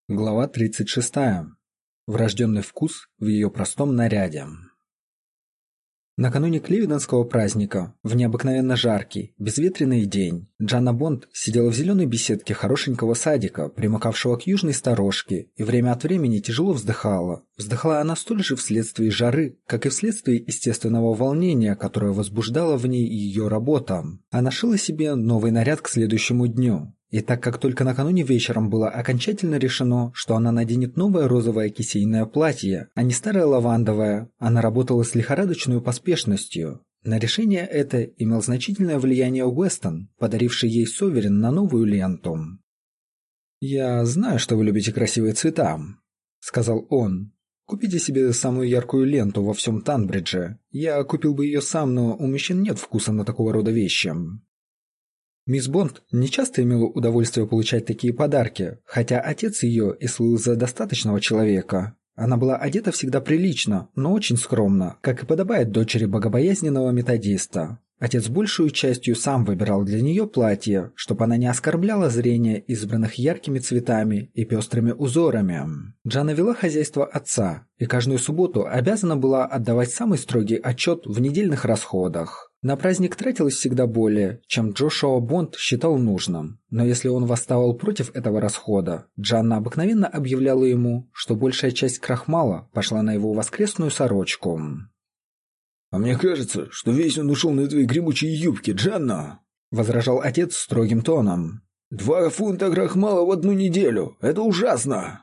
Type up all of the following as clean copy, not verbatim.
Глава 36. Врожденный вкус в ее простом наряде. Накануне Клевиденского праздника, в необыкновенно жаркий, безветренный день, Джанна Бонд сидела в зеленой беседке хорошенького садика, примыкавшего к южной сторожке, и время от времени тяжело вздыхала. Вздыхала она столь же вследствие жары, как и вследствие естественного волнения, которое возбуждало в ней ее работа. Она шила себе новый наряд к следующему дню. И так как только накануне вечером было окончательно решено, что она наденет новое розовое кисейное платье, а не старое лавандовое, она работала с лихорадочной поспешностью. На решение это имел значительное влияние Уэстон, подаривший ей суверен на новую ленту. «Я знаю, что вы любите красивые цвета», — сказал он. «Купите себе самую яркую ленту во всем Танбридже. Я купил бы ее сам, но у мужчин нет вкуса на такого рода вещи». Мисс Бонд нечасто имела удовольствие получать такие подарки, хотя отец ее и слыл за достаточного человека. Она была одета всегда прилично, но очень скромно, как и подобает дочери богобоязненного методиста. Отец большую частью сам выбирал для нее платье, чтобы она не оскорбляла зрение избранных яркими цветами и пестрыми узорами. Джанна вела хозяйство отца и каждую субботу обязана была отдавать самый строгий отчет в недельных расходах. На праздник тратилось всегда более, чем Джошуа Бонд считал нужным, но если он восставал против этого расхода, Джанна обыкновенно объявляла ему, что большая часть крахмала пошла на его воскресную сорочку. «А мне кажется, что весь он ушел на твои гремучие юбки, Джанна!» — возражал отец строгим тоном. 2 фунта крахмала в одну неделю! Это ужасно!»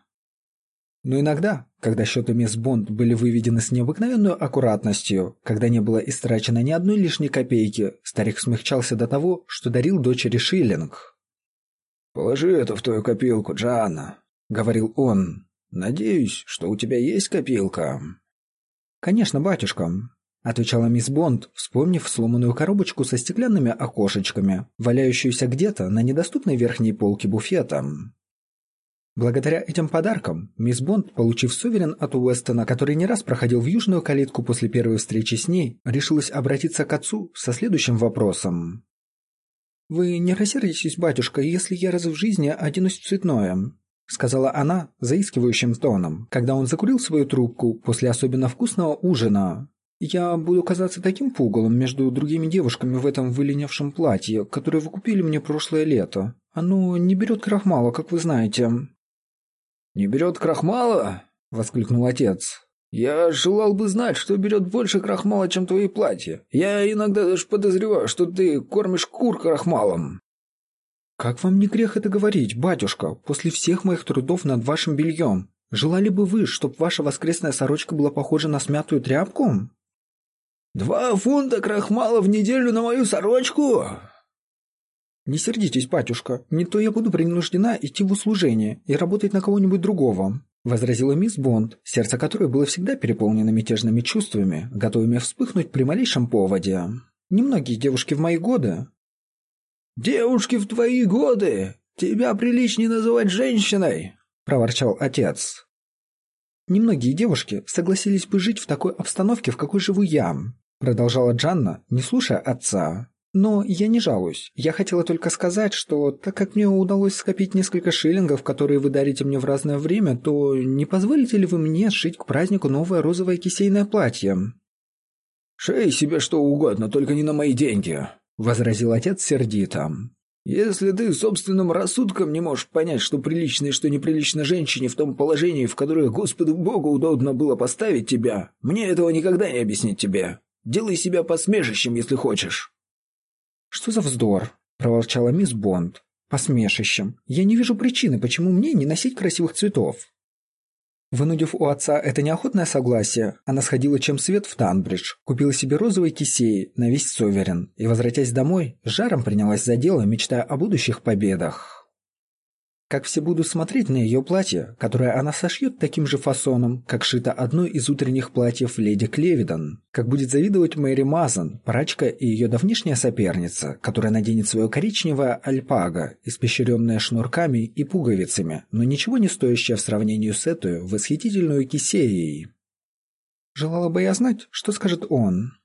Но иногда, когда счеты мисс Бонд были выведены с необыкновенной аккуратностью, когда не было истрачено ни одной лишней копейки, старик смягчался до того, что дарил дочери шиллинг. «Положи это в твою копилку, Джанна», — говорил он. «Надеюсь, что у тебя есть копилка». «Конечно, батюшка», — отвечала мисс Бонд, вспомнив сломанную коробочку со стеклянными окошечками, валяющуюся где-то на недоступной верхней полке буфета. Благодаря этим подаркам, мисс Бонд, получив суверен от Уэстона, который не раз проходил в южную калитку после первой встречи с ней, решилась обратиться к отцу со следующим вопросом. «Вы не рассердитесь, батюшка, если я раз в жизни оденусь в цветное?» — сказала она заискивающим тоном, когда он закурил свою трубку после особенно вкусного ужина. «Я буду казаться таким пугалом между другими девушками в этом выленившем платье, которое вы купили мне прошлое лето. Оно не берет крахмала, как вы знаете». «Не берет крахмала?» — воскликнул отец. «Я желал бы знать, что берет больше крахмала, чем твои платья. Я иногда даже подозреваю, что ты кормишь кур крахмалом». «Как вам не грех это говорить, батюшка, после всех моих трудов над вашим бельем? Желали бы вы, чтобы ваша воскресная сорочка была похожа на смятую тряпку?» 2 фунта крахмала в неделю на мою сорочку?» «Не сердитесь, батюшка, не то я буду принуждена идти в услужение и работать на кого-нибудь другого», — возразила мисс Бонд, сердце которой было всегда переполнено мятежными чувствами, готовыми вспыхнуть при малейшем поводе. «Немногие девушки в мои годы...» «Девушки в твои годы? Тебя приличнее называть женщиной!» — проворчал отец. «Немногие девушки согласились бы жить в такой обстановке, в какой живу я», — продолжала Джанна, не слушая отца. «Но я не жалуюсь. Я хотела только сказать, что, так как мне удалось скопить несколько шиллингов, которые вы дарите мне в разное время, то не позволите ли вы мне сшить к празднику новое розовое кисейное платье?» «Шей себе что угодно, только не на мои деньги», — возразил отец сердито. «Если ты собственным рассудком не можешь понять, что прилично и что неприлично женщине в том положении, в которое Господу Богу удобно было поставить тебя, мне этого никогда не объяснить тебе. Делай себя посмешищем, если хочешь». «Что за вздор?» – проворчала мисс Бонд. «Посмешищем. Я не вижу причины, почему мне не носить красивых цветов». Вынудив у отца это неохотное согласие, она сходила чем свет в Танбридж, купила себе розовый кисей на весь суверен и, возвратясь домой, с жаром принялась за дело, мечтая о будущих победах. Как все будут смотреть на ее платье, которое она сошьет таким же фасоном, как шито одно из утренних платьев леди Клевиден. Как будет завидовать Мэри Мазан, прачка и ее давнишняя соперница, которая наденет свое коричневое альпаго, испещренное шнурками и пуговицами, но ничего не стоящее в сравнении с этой восхитительной кисеей. Желала бы я знать, что скажет он.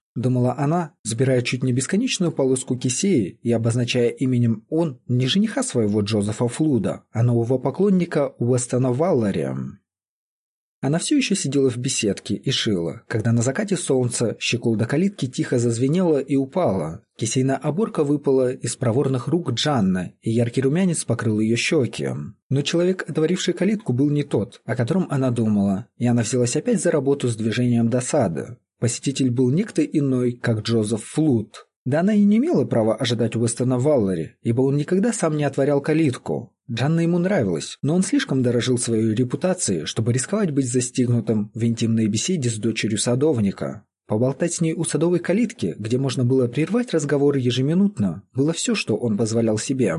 думала она, забирая чуть не бесконечную полоску кисеи и обозначая именем «он» не жениха своего Джозефа Флуда, а нового поклонника Уэстона Валлари. Она все еще сидела в беседке и шила, когда на закате солнца щеколда калитки тихо зазвенела и упала. Кисейная оборка выпала из проворных рук Джанны, и яркий румянец покрыл ее щеки. Но человек, отворивший калитку, был не тот, о котором она думала, и она взялась опять за работу с движением досады. Посетитель был некто иной, как Джозеф Флуд. Да она и не имела права ожидать Уэстона Валлари, ибо он никогда сам не отворял калитку. Джанна ему нравилась, но он слишком дорожил своей репутацией, чтобы рисковать быть застигнутым в интимной беседе с дочерью садовника. Поболтать с ней у садовой калитки, где можно было прервать разговор ежеминутно, было все, что он позволял себе.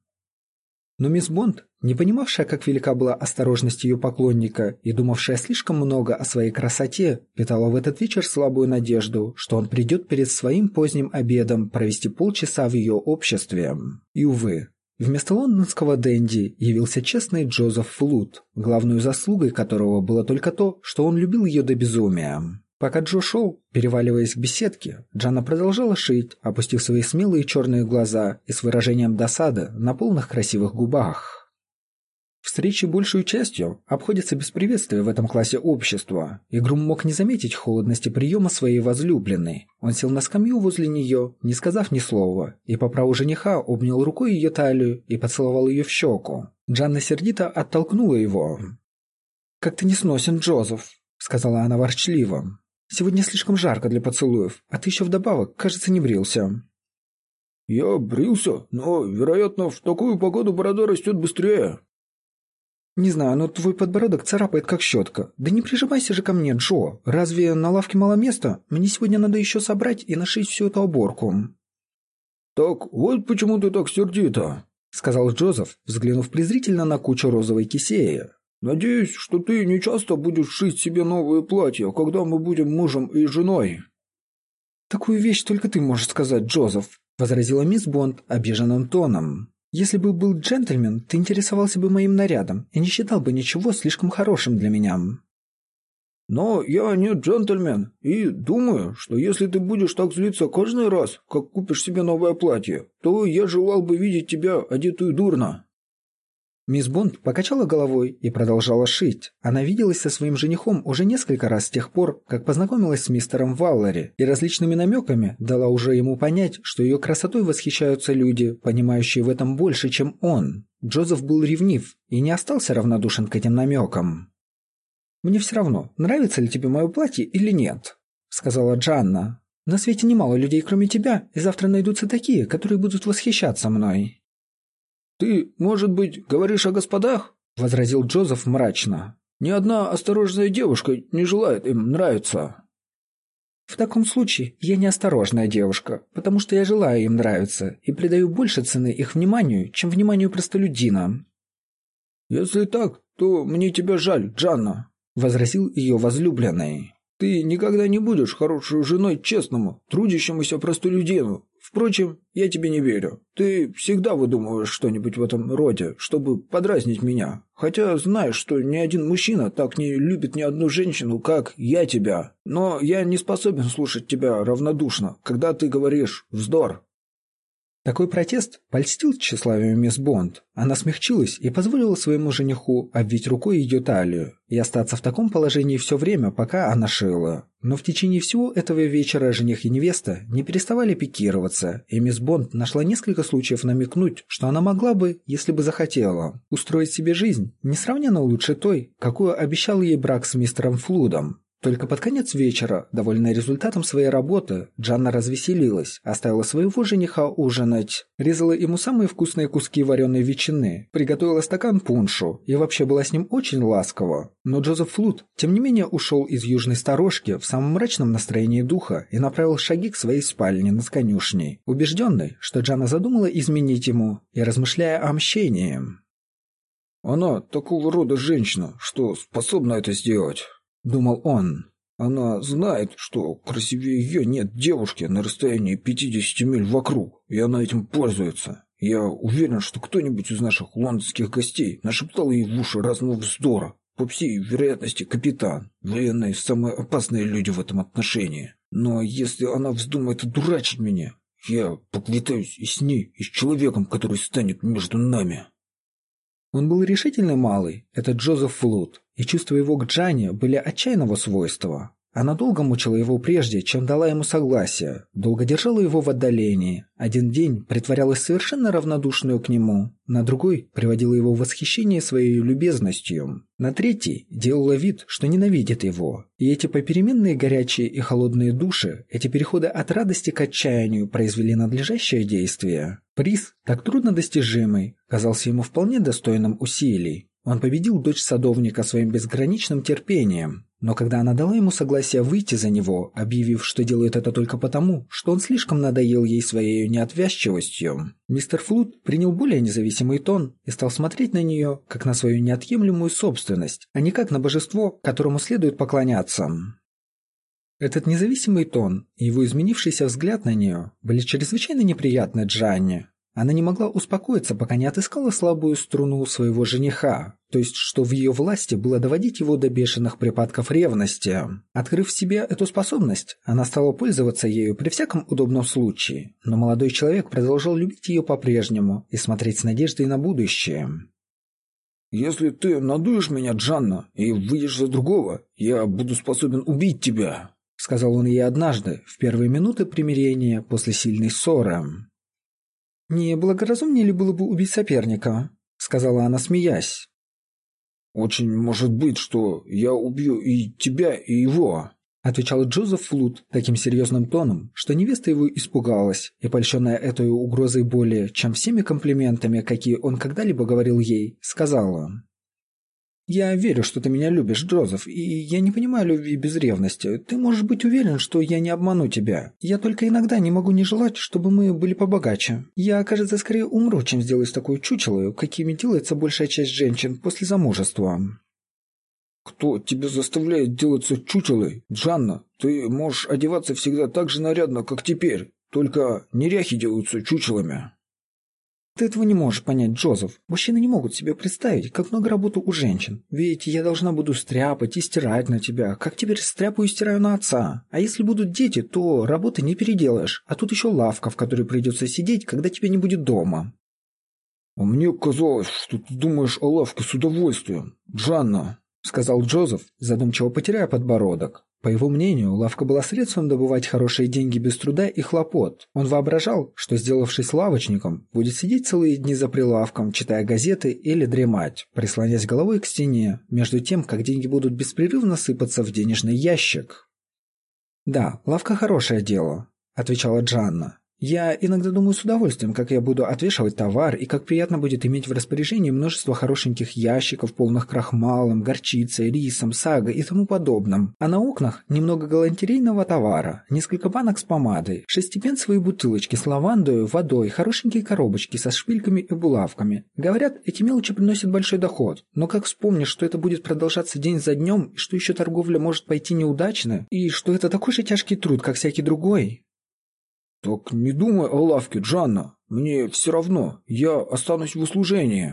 Но мисс Бонд, не понимавшая, как велика была осторожность ее поклонника и думавшая слишком много о своей красоте, питала в этот вечер слабую надежду, что он придет перед своим поздним обедом провести полчаса в ее обществе. И, увы, вместо лондонского денди явился честный Джозеф Флуд, главной заслугой которого было только то, что он любил ее до безумия. Пока Джо шел, переваливаясь в беседке, Джанна продолжала шить, опустив свои смелые черные глаза и с выражением досады на полных красивых губах. Встречи большей частью обходятся без приветствия в этом классе общества, и Грум мог не заметить холодности приема своей возлюбленной. Он сел на скамью возле нее, не сказав ни слова, и по праву жениха обнял рукой ее талию и поцеловал ее в щеку. Джанна сердито оттолкнула его. «Как ты несносен, Джозеф», — сказала она ворчливо. «Сегодня слишком жарко для поцелуев, а ты еще вдобавок, кажется, не брился». «Я брился, но, вероятно, в такую погоду борода растет быстрее». «Не знаю, но твой подбородок царапает как щетка. Да не прижимайся же ко мне, Джо. Разве на лавке мало места? Мне сегодня надо еще собрать и нашить всю эту оборку». «Так вот почему ты так сердита», — сказал Джозеф, взглянув презрительно на кучу розовой кисеи. «Надеюсь, что ты не часто будешь шить себе новые платья, когда мы будем мужем и женой». «Такую вещь только ты можешь сказать, Джозеф», — возразила мисс Бонд обиженным тоном. «Если бы был джентльмен, ты интересовался бы моим нарядом и не считал бы ничего слишком хорошим для меня». «Но я не джентльмен, и думаю, что если ты будешь так злиться каждый раз, как купишь себе новое платье, то я желал бы видеть тебя одетую дурно». Мисс Бонд покачала головой и продолжала шить. Она виделась со своим женихом уже несколько раз с тех пор, как познакомилась с мистером Валлари, и различными намеками дала уже ему понять, что ее красотой восхищаются люди, понимающие в этом больше, чем он. Джозеф был ревнив и не остался равнодушен к этим намекам. «Мне все равно, нравится ли тебе мое платье или нет», — сказала Джанна. «На свете немало людей, кроме тебя, и завтра найдутся такие, которые будут восхищаться мной». «Ты, может быть, говоришь о господах?» — возразил Джозеф мрачно. «Ни одна осторожная девушка не желает им нравиться». «В таком случае я неосторожная девушка, потому что я желаю им нравиться и придаю больше цены их вниманию, чем вниманию простолюдина». «Если так, то мне тебя жаль, Джанна», — возразил ее возлюбленный. «Ты никогда не будешь хорошей женой честному, трудящемуся простолюдину. Впрочем, я тебе не верю. Ты всегда выдумываешь что-нибудь в этом роде, чтобы подразнить меня. Хотя знаешь, что ни один мужчина так не любит ни одну женщину, как я тебя. Но я не способен слушать тебя равнодушно, когда ты говоришь «вздор». Такой протест польстил тщеславию мисс Бонд. Она смягчилась и позволила своему жениху обвить рукой ее талию и остаться в таком положении все время, пока она шила. Но в течение всего этого вечера жених и невеста не переставали пикироваться, и мисс Бонд нашла несколько случаев намекнуть, что она могла бы, если бы захотела, устроить себе жизнь несравненно лучше той, какую обещал ей брак с мистером Флудом. Только под конец вечера, довольная результатом своей работы, Джанна развеселилась, оставила своего жениха ужинать, резала ему самые вкусные куски вареной ветчины, приготовила стакан пуншу и вообще была с ним очень ласкова. Но Джозеф Флуд, тем не менее, ушел из южной сторожки в самом мрачном настроении духа и направил шаги к своей спальне над конюшней, убежденный, что Джанна задумала изменить ему и размышляя о мщении. «Она такого рода женщина, что способна это сделать», — думал он. «Она знает, что красивее ее нет девушки на расстоянии 50 миль вокруг, и она этим пользуется. Я уверен, что кто-нибудь из наших лондонских гостей нашептал ей в уши разного вздора. По всей вероятности, капитан. Военные — самые опасные люди в этом отношении». Но если она вздумает одурачить меня, я поквитаюсь и с ней, и с человеком, который станет между нами». Он был решительный малый, этот Джозеф Флуд, и чувства его к Джанне были отчаянного свойства. Она долго мучила его прежде, чем дала ему согласие, долго держала его в отдалении. Один день притворялась совершенно равнодушную к нему, на другой приводила его в восхищение своей любезностью, на третий делала вид, что ненавидит его. И эти попеременные горячие и холодные души, эти переходы от радости к отчаянию произвели надлежащее действие. Приз, так трудно достижимый, казался ему вполне достойным усилий. Он победил дочь садовника своим безграничным терпением. Но когда она дала ему согласие выйти за него, объявив, что делает это только потому, что он слишком надоел ей своей неотвязчивостью, мистер Флуд принял более независимый тон и стал смотреть на нее, как на свою неотъемлемую собственность, а не как на божество, которому следует поклоняться. Этот независимый тон и его изменившийся взгляд на нее были чрезвычайно неприятны Джанне. Она не могла успокоиться, пока не отыскала слабую струну своего жениха, то есть что в ее власти было доводить его до бешеных припадков ревности. Открыв в себе эту способность, она стала пользоваться ею при всяком удобном случае, но молодой человек продолжал любить ее по-прежнему и смотреть с надеждой на будущее. «Если ты надуешь меня, Джанна, и выйдешь за другого, я буду способен убить тебя», — сказал он ей однажды, в первые минуты примирения после сильной ссоры. «Не благоразумнее ли было бы убить соперника?» — сказала она, смеясь. «Очень может быть, что я убью и тебя, и его», — отвечал Джозеф Флуд таким серьезным тоном, что невеста его испугалась, и, польщенная этой угрозой более, чем всеми комплиментами, какие он когда-либо говорил ей, сказала: «Я верю, что ты меня любишь, Джозеф, и я не понимаю любви без ревности. Ты можешь быть уверен, что я не обману тебя. Я только иногда не могу не желать, чтобы мы были побогаче. Я, кажется, скорее умру, чем сделаюсь такой чучелою, какими делается большая часть женщин после замужества». «Кто тебя заставляет делаться чучелой, Джанна? Ты можешь одеваться всегда так же нарядно, как теперь, только неряхи делаются чучелами». «Ты этого не можешь понять, Джозеф. Мужчины не могут себе представить, как много работы у женщин. Ведь я должна буду стряпать и стирать на тебя, как теперь стряпаю и стираю на отца. А если будут дети, то работы не переделаешь. А тут еще лавка, в которой придется сидеть, когда тебя не будет дома». «А мне казалось, что ты думаешь о лавке с удовольствием, Джанна», — сказал Джозеф, задумчиво потирая подбородок. По его мнению, лавка была средством добывать хорошие деньги без труда и хлопот. Он воображал, что, сделавшись лавочником, будет сидеть целые дни за прилавком, читая газеты или дремать, прислонясь головой к стене, между тем, как деньги будут беспрерывно сыпаться в денежный ящик. «Да, лавка — хорошее дело», — отвечала Джанна. «Я иногда думаю с удовольствием, как я буду отвешивать товар и как приятно будет иметь в распоряжении множество хорошеньких ящиков, полных крахмалом, горчицей, рисом, сагой и тому подобным. А на окнах немного галантерейного товара, несколько банок с помадой, шестипенсовые бутылочки с лавандой, водой, хорошенькие коробочки со шпильками и булавками. Говорят, эти мелочи приносят большой доход. Но как вспомнишь, что это будет продолжаться день за днем, и что еще торговля может пойти неудачно, и что это такой же тяжкий труд, как всякий другой...» «Так не думай о лавке, Джанна. Мне все равно. Я останусь в услужении».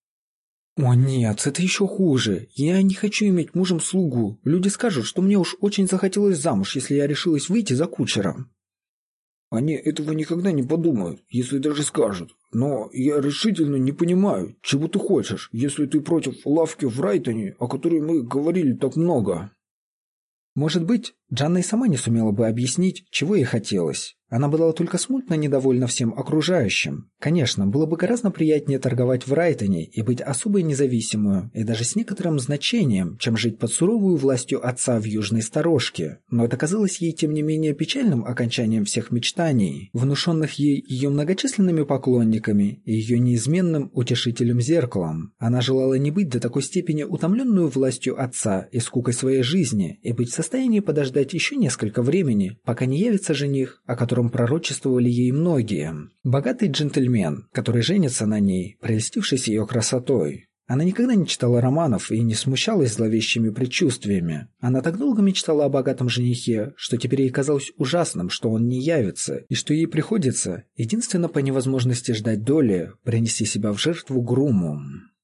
«О нет, это еще хуже. Я не хочу иметь мужем слугу. Люди скажут, что мне уж очень захотелось замуж, если я решилась выйти за кучера». «Они этого никогда не подумают, если даже скажут. Но я решительно не понимаю, чего ты хочешь, если ты против лавки в Райтоне, о которой мы говорили так много». Может быть, Джанна и сама не сумела бы объяснить, чего ей хотелось. Она была только смутно недовольна всем окружающим. Конечно, было бы гораздо приятнее торговать в Райтоне и быть особой независимую, и даже с некоторым значением, чем жить под суровую властью отца в южной сторожке. Но это казалось ей тем не менее печальным окончанием всех мечтаний, внушенных ей ее многочисленными поклонниками и ее неизменным утешительным зеркалом. Она желала не быть до такой степени утомленную властью отца и скукой своей жизни, и быть в состоянии подождать еще несколько времени, пока не явится жених, о котором пророчествовали ей многие. Богатый джентльмен, который женится на ней, прельстившись ее красотой. Она никогда не читала романов и не смущалась зловещими предчувствиями. Она так долго мечтала о богатом женихе, что теперь ей казалось ужасным, что он не явится, и что ей приходится, единственно по невозможности ждать доли, принести себя в жертву груму.